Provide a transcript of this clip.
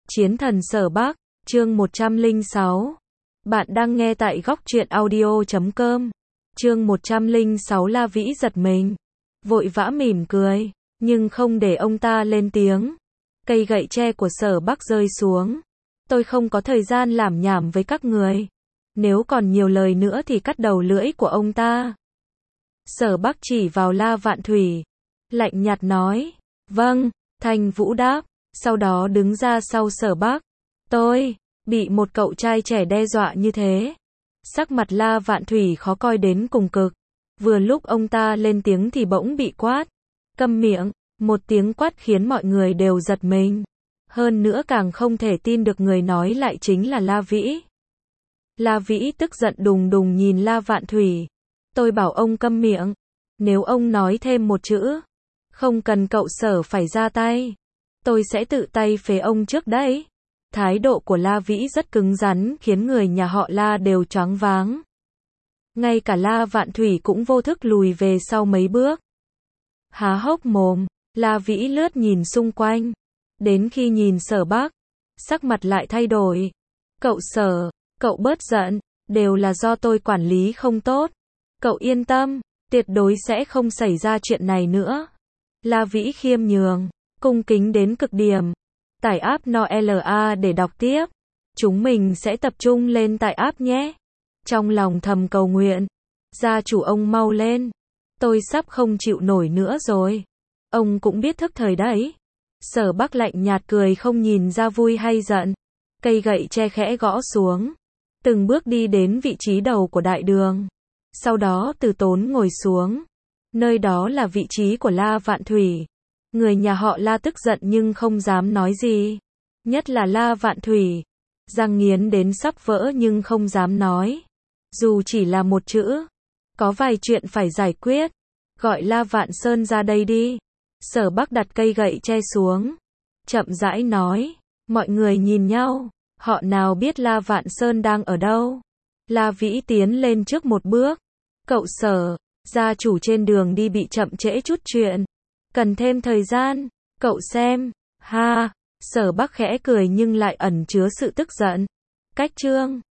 Chiến thần Sở Bắc, chương 106. Bạn đang nghe tại góc truyện audio.com. Chương 106. La Vĩ giật mình, vội vã mỉm cười, nhưng không để ông ta lên tiếng. Cây gậy tre của Sở Bắc rơi xuống. Tôi không có thời gian lảm nhảm với các người. Nếu còn nhiều lời nữa thì cắt đầu lưỡi của ông ta. Sở Bắc chỉ vào La Vạn Thủy, lạnh nhạt nói. Vâng, Thanh Vũ đáp, sau đó đứng ra sau Sở Bắc. Tôi bị một cậu trai trẻ đe dọa như thế. Sắc mặt La Vạn Thủy khó coi đến cùng cực. Vừa lúc ông ta lên tiếng thì bỗng bị quát. Câm miệng. Một tiếng quát khiến mọi người đều giật mình. Hơn nữa càng không thể tin được người nói lại chính là La Vĩ. La Vĩ tức giận đùng đùng nhìn La Vạn Thủy. Tôi bảo ông câm miệng. Nếu ông nói thêm một chữ, không cần cậu Sở phải ra tay. Tôi sẽ tự tay phế ông trước đấy. Thái độ của La Vĩ rất cứng rắn khiến người nhà họ La đều choáng váng. Ngay cả La Vạn Thủy cũng vô thức lùi về sau mấy bước. Há hốc mồm, La Vĩ lướt nhìn xung quanh. Đến khi nhìn Sở Bắc, sắc mặt lại thay đổi. Cậu Sở, cậu bớt giận, đều là do tôi quản lý không tốt. Cậu yên tâm, tuyệt đối sẽ không xảy ra chuyện này nữa. La Vĩ khiêm nhường, cung kính đến cực điểm. Tải app NOLA để đọc tiếp. Chúng mình sẽ tập trung lên tải app nhé. Trong lòng thầm cầu nguyện. Gia chủ ông mau lên. Tôi sắp không chịu nổi nữa rồi. Ông cũng biết thức thời đấy. Sở Bắc lạnh nhạt cười không nhìn ra vui hay giận. Cây gậy tre khẽ gõ xuống. Từng bước đi đến vị trí đầu của đại đường. Sau đó từ tốn ngồi xuống. Nơi đó là vị trí của La Vạn Thủy. Người nhà họ La tức giận nhưng không dám nói gì. Nhất là La Vạn Thủy. Răng nghiến đến sắp vỡ nhưng không dám nói. Dù chỉ là một chữ. Có vài chuyện phải giải quyết. Gọi La Vạn Sơn ra đây đi. Sở Bắc đặt cây gậy tre xuống. Chậm rãi nói. Mọi người nhìn nhau. Họ nào biết La Vạn Sơn đang ở đâu. La Vĩ tiến lên trước một bước. Cậu Sở, gia chủ trên đường đi bị chậm trễ chút chuyện. Cần thêm thời gian, cậu xem. Ha, Sở Bắc khẽ cười nhưng lại ẩn chứa sự tức giận. Cách chương